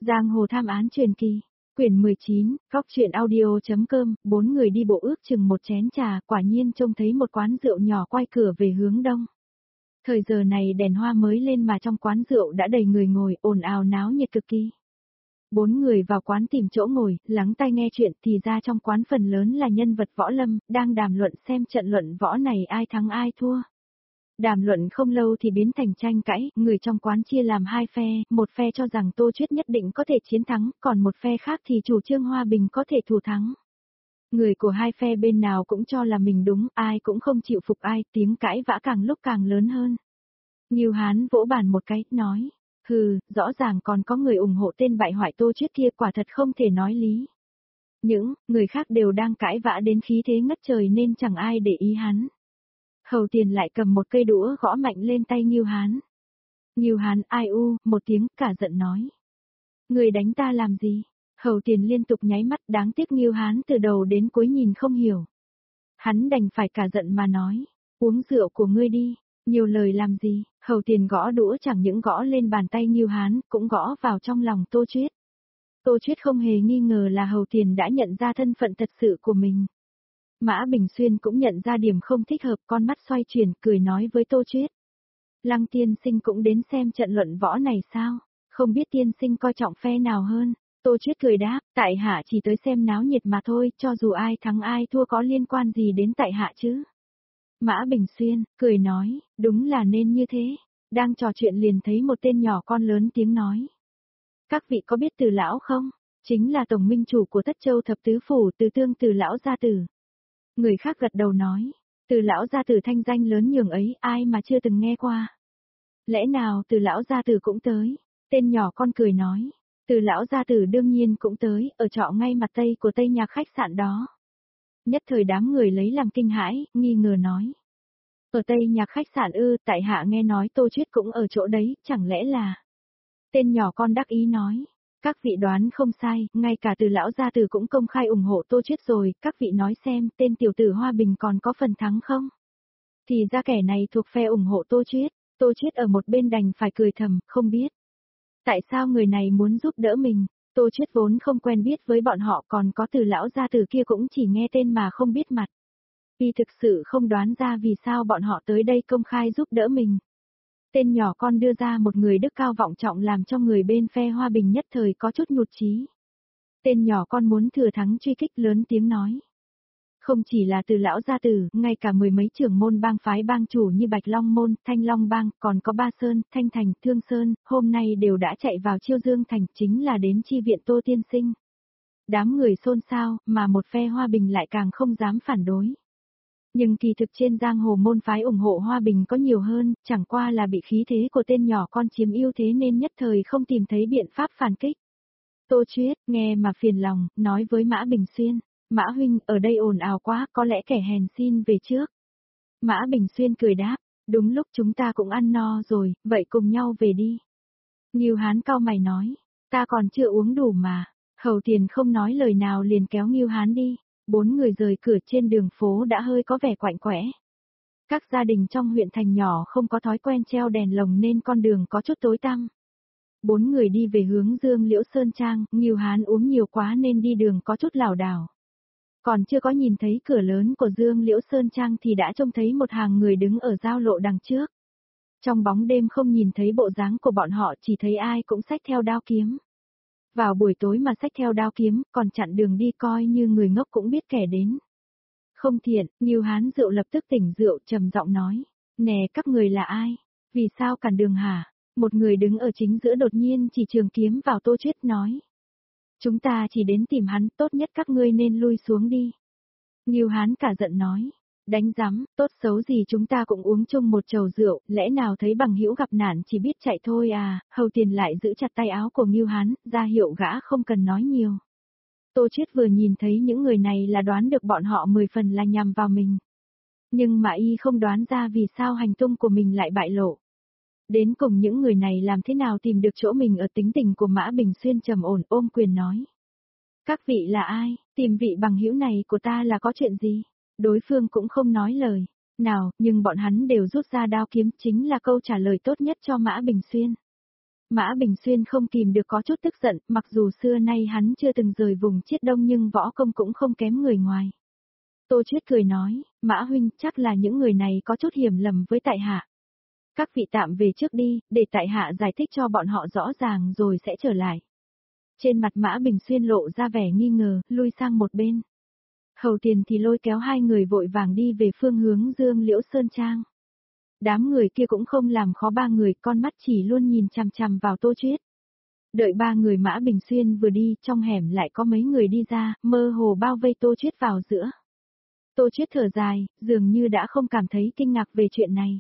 Giang hồ tham án truyền kỳ, quyển 19, góc truyện audio.com, 4 người đi bộ ước chừng một chén trà, quả nhiên trông thấy một quán rượu nhỏ quay cửa về hướng đông. Thời giờ này đèn hoa mới lên mà trong quán rượu đã đầy người ngồi, ồn ào náo nhiệt cực kỳ. 4 người vào quán tìm chỗ ngồi, lắng tai nghe chuyện thì ra trong quán phần lớn là nhân vật võ lâm, đang đàm luận xem trận luận võ này ai thắng ai thua. Đàm luận không lâu thì biến thành tranh cãi, người trong quán chia làm hai phe, một phe cho rằng Tô Chuyết nhất định có thể chiến thắng, còn một phe khác thì chủ trương Hoa Bình có thể thủ thắng. Người của hai phe bên nào cũng cho là mình đúng, ai cũng không chịu phục ai, tiếng cãi vã càng lúc càng lớn hơn. Ngưu Hán vỗ bàn một cái, nói, hừ, rõ ràng còn có người ủng hộ tên bại hoại Tô Chuyết kia, quả thật không thể nói lý. Những người khác đều đang cãi vã đến khí thế ngất trời nên chẳng ai để ý hắn. Hầu Tiền lại cầm một cây đũa gõ mạnh lên tay Ngưu Hán. Ngưu Hán ai u, một tiếng, cả giận nói. Người đánh ta làm gì? Hầu Tiền liên tục nháy mắt, đáng tiếc Ngưu Hán từ đầu đến cuối nhìn không hiểu. Hắn đành phải cả giận mà nói, uống rượu của ngươi đi, nhiều lời làm gì? Hầu Tiền gõ đũa chẳng những gõ lên bàn tay Ngưu Hán, cũng gõ vào trong lòng Tô Chuyết. Tô Chuyết không hề nghi ngờ là Hầu Tiền đã nhận ra thân phận thật sự của mình. Mã Bình Xuyên cũng nhận ra điểm không thích hợp, con mắt xoay chuyển, cười nói với Tô Chuyết. Lăng tiên sinh cũng đến xem trận luận võ này sao? Không biết tiên sinh coi trọng phe nào hơn? Tô Chuyết cười đáp, tại hạ chỉ tới xem náo nhiệt mà thôi, cho dù ai thắng ai thua có liên quan gì đến tại hạ chứ? Mã Bình Xuyên, cười nói, đúng là nên như thế. Đang trò chuyện liền thấy một tên nhỏ con lớn tiếng nói. Các vị có biết Từ lão không? Chính là tổng minh chủ của Tất Châu Thập Tứ Phủ, Từ Tương Từ lão gia tử. Người khác gật đầu nói, Từ lão gia tử thanh danh lớn nhường ấy, ai mà chưa từng nghe qua. Lẽ nào Từ lão gia tử cũng tới? Tên nhỏ con cười nói, Từ lão gia tử đương nhiên cũng tới, ở trọ ngay mặt tây của Tây Nhạc khách sạn đó. Nhất thời đám người lấy làm kinh hãi, nghi ngờ nói. Ở Tây Nhạc khách sạn ư, tại hạ nghe nói Tô Chuyết cũng ở chỗ đấy, chẳng lẽ là... Tên nhỏ con đắc ý nói. Các vị đoán không sai, ngay cả Từ lão gia tử cũng công khai ủng hộ Tô Chuyết rồi, các vị nói xem, tên tiểu tử Hoa Bình còn có phần thắng không? Thì ra kẻ này thuộc phe ủng hộ Tô Chuyết ở một bên đành phải cười thầm, không biết. Tại sao người này muốn giúp đỡ mình? Tô Chuyết vốn không quen biết với bọn họ, còn có Từ lão gia tử kia cũng chỉ nghe tên mà không biết mặt. Vì thực sự không đoán ra vì sao bọn họ tới đây công khai giúp đỡ mình. Tên nhỏ con đưa ra một người đức cao vọng trọng làm cho người bên phe Hoa Bình nhất thời có chút nhụt chí. Tên nhỏ con muốn thừa thắng truy kích lớn tiếng nói. Không chỉ là Từ lão gia tử, ngay cả mười mấy trưởng môn bang phái bang chủ như Bạch Long Môn, Thanh Long Bang, còn có Ba Sơn, Thanh Thành, Thương Sơn, hôm nay đều đã chạy vào Chiêu Dương Thành, chính là đến chi viện Tô tiên sinh. Đám người xôn xao, mà một phe Hoa Bình lại càng không dám phản đối. Nhưng kỳ thực trên giang hồ môn phái ủng hộ Hoa Bình có nhiều hơn, chẳng qua là bị khí thế của tên nhỏ con chiếm ưu thế nên nhất thời không tìm thấy biện pháp phản kích. Tô Chuyết, nghe mà phiền lòng, nói với Mã Bình Xuyên, Mã huynh, ở đây ồn ào quá, có lẽ kẻ hèn xin về trước. Mã Bình Xuyên cười đáp, đúng lúc chúng ta cũng ăn no rồi, vậy cùng nhau về đi. Ngưu Hán cau mày nói, ta còn chưa uống đủ mà. Hầu Tiền không nói lời nào liền kéo Ngưu Hán đi. 4 người rời cửa trên đường phố đã hơi có vẻ quạnh quẽ. Các gia đình trong huyện thành nhỏ không có thói quen treo đèn lồng nên con đường có chút tối tăm. 4 người đi về hướng Dương Liễu Sơn Trang, Ngưu Hán uống nhiều quá nên đi đường có chút lảo đảo. Còn chưa có nhìn thấy cửa lớn của Dương Liễu Sơn Trang thì đã trông thấy một hàng người đứng ở giao lộ đằng trước. Trong bóng đêm không nhìn thấy bộ dáng của bọn họ, chỉ thấy ai cũng xách theo đao kiếm. Vào buổi tối mà xách theo đao kiếm, còn chặn đường đi coi như người ngốc cũng biết kẻ đến. Không thiện, Ngưu Hán rượu lập tức tỉnh rượu trầm giọng nói. Nè các người là ai? Vì sao cản đường hả? Một người đứng ở chính giữa đột nhiên chỉ trường kiếm vào Tô Chuyết nói. Chúng ta chỉ đến tìm hắn, tốt nhất các ngươi nên lui xuống đi. Ngưu Hán cả giận nói. Đánh rắm, tốt xấu gì chúng ta cũng uống chung một chầu rượu, lẽ nào thấy bằng hữu gặp nạn chỉ biết chạy thôi à? Hầu Tiền lại giữ chặt tay áo của Ngưu Hán, ra hiệu gã không cần nói nhiều. Tô Chuyết vừa nhìn thấy những người này là đoán được bọn họ 10 phần là nhằm vào mình. Nhưng mà y không đoán ra vì sao hành tung của mình lại bại lộ. Đến cùng những người này làm thế nào tìm được chỗ mình ở, tính tình của Mã Bình Xuyên trầm ổn ôm quyền nói. Các vị là ai, tìm vị bằng hữu này của ta là có chuyện gì? Đối phương cũng không nói lời nào, nhưng bọn hắn đều rút ra đao kiếm, chính là câu trả lời tốt nhất cho Mã Bình Xuyên. Mã Bình Xuyên không kìm được có chút tức giận, mặc dù xưa nay hắn chưa từng rời vùng Chiết Đông nhưng võ công cũng không kém người ngoài. Tô Chuyết cười nói, Mã huynh, chắc là những người này có chút hiểu lầm với tại hạ. Các vị tạm về trước đi, để tại hạ giải thích cho bọn họ rõ ràng rồi sẽ trở lại. Trên mặt Mã Bình Xuyên lộ ra vẻ nghi ngờ, lui sang một bên. Hầu Tiền thì lôi kéo hai người vội vàng đi về phương hướng Dương Liễu Sơn Trang. Đám người kia cũng không làm khó ba người, con mắt chỉ luôn nhìn chằm chằm vào Tô Chuyết. Đợi ba người Mã Bình Xuyên vừa đi, trong hẻm lại có mấy người đi ra, mơ hồ bao vây Tô Chuyết vào giữa. Tô Chuyết thở dài, dường như đã không cảm thấy kinh ngạc về chuyện này.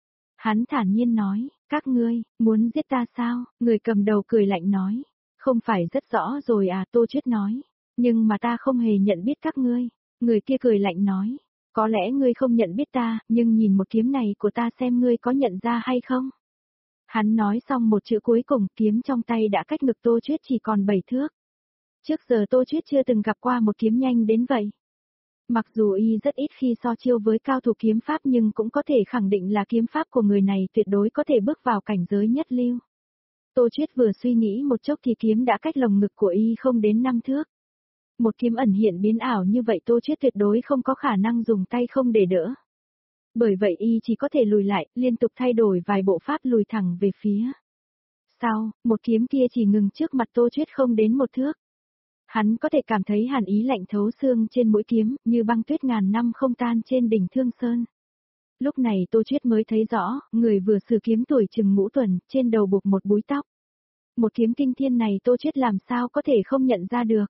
Hắn thản nhiên nói, các ngươi, muốn giết ta sao? Người cầm đầu cười lạnh nói, không phải rất rõ rồi à? Tô Chuyết nói, nhưng mà ta không hề nhận biết các ngươi. Người kia cười lạnh nói, có lẽ ngươi không nhận biết ta, nhưng nhìn một kiếm này của ta xem ngươi có nhận ra hay không? Hắn nói xong một chữ cuối cùng, kiếm trong tay đã cách ngực Tô Chuyết chỉ còn 7 thước. Trước giờ Tô Chuyết chưa từng gặp qua một kiếm nhanh đến vậy. Mặc dù y rất ít khi so chiêu với cao thủ kiếm pháp nhưng cũng có thể khẳng định là kiếm pháp của người này tuyệt đối có thể bước vào cảnh giới nhất lưu. Tô Chuyết vừa suy nghĩ một chốc thì kiếm đã cách lồng ngực của y không đến 5 thước. Một kiếm ẩn hiện biến ảo như vậy Tô Chuyết tuyệt đối không có khả năng dùng tay không để đỡ. Bởi vậy y chỉ có thể lùi lại, liên tục thay đổi vài bộ pháp lùi thẳng về phía. Sau, một kiếm kia chỉ ngừng trước mặt Tô Chuyết không đến 1 thước. Hắn có thể cảm thấy hàn ý lạnh thấu xương trên mũi kiếm, như băng tuyết ngàn năm không tan trên đỉnh Thương Sơn. Lúc này Tô Chuyết mới thấy rõ, người vừa sử kiếm tuổi chừng ngũ tuần, trên đầu buộc một búi tóc. Một kiếm kinh thiên này Tô Chuyết làm sao có thể không nhận ra được.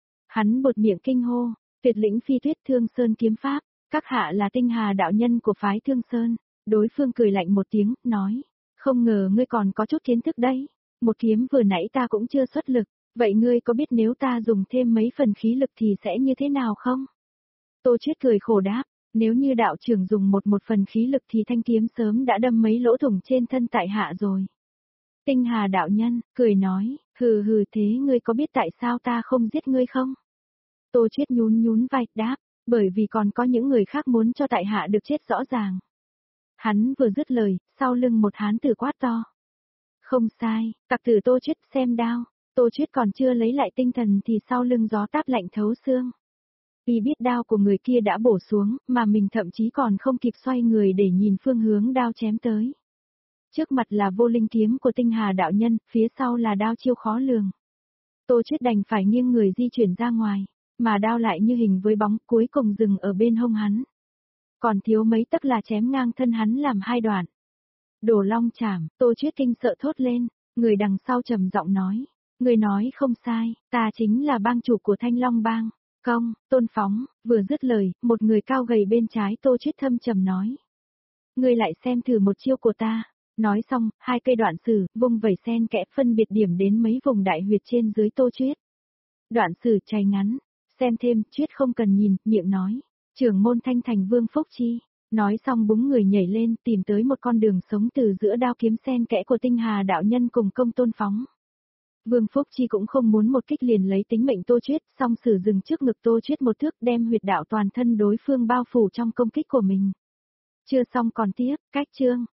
Hắn buột miệng kinh hô, tuyệt lĩnh phi tuyết Thương Sơn kiếm pháp, các hạ là Tinh Hà đạo nhân của phái Thương Sơn. Đối phương cười lạnh một tiếng, nói, không ngờ ngươi còn có chút kiến thức đấy. Một kiếm vừa nãy ta cũng chưa xuất lực. Vậy ngươi có biết nếu ta dùng thêm mấy phần khí lực thì sẽ như thế nào không? Tô Chuyết cười khổ đáp, nếu như đạo trưởng dùng một phần khí lực thì thanh kiếm sớm đã đâm mấy lỗ thủng trên thân tại hạ rồi. Tinh Hà đạo nhân, cười nói, hừ hừ thế ngươi có biết tại sao ta không giết ngươi không? Tô Chuyết nhún vai, đáp, bởi vì còn có những người khác muốn cho tại hạ được chết rõ ràng. Hắn vừa dứt lời, sau lưng một hán tử quát to. Không sai, tặc tử Tô Chuyết xem đao. Tô Chuyết còn chưa lấy lại tinh thần thì sau lưng gió táp lạnh thấu xương. Y biết đao của người kia đã bổ xuống, mà mình thậm chí còn không kịp xoay người để nhìn phương hướng đao chém tới. Trước mặt là vô linh kiếm của Tinh Hà đạo nhân, phía sau là đao chiêu khó lường. Tô Chuyết đành phải nghiêng người di chuyển ra ngoài, mà đao lại như hình với bóng, cuối cùng dừng ở bên hông hắn. Còn thiếu mấy tấc là chém ngang thân hắn làm hai đoạn. Đồ long chảm, Tô Chuyết kinh sợ thốt lên, người đằng sau trầm giọng nói. Người nói không sai, ta chính là bang chủ của Thanh Long bang. Công, Tôn Phóng, vừa dứt lời, một người cao gầy bên trái Tô Chuyết thâm trầm nói. Ngươi lại xem thử một chiêu của ta. Nói xong, hai cây đoạn sử, vung vẩy xen kẽ phân biệt điểm đến mấy vùng đại huyệt trên dưới Tô Chuyết. Đoạn sử chay ngắn, xem thêm, Chuyết không cần nhìn, miệng nói. Trưởng môn Thanh Thành Vương Phúc Chi. Nói xong búng người nhảy lên tìm tới một con đường sống từ giữa đao kiếm xen kẽ của Tinh Hà đạo nhân cùng công Tôn Phóng. Vương Phúc Chi cũng không muốn một kích liền lấy tính mệnh Tô Chuyết, song sử dừng trước ngực Tô Chuyết một thước đem huyệt đạo toàn thân đối phương bao phủ trong công kích của mình. Chưa xong còn tiếp, cách chương.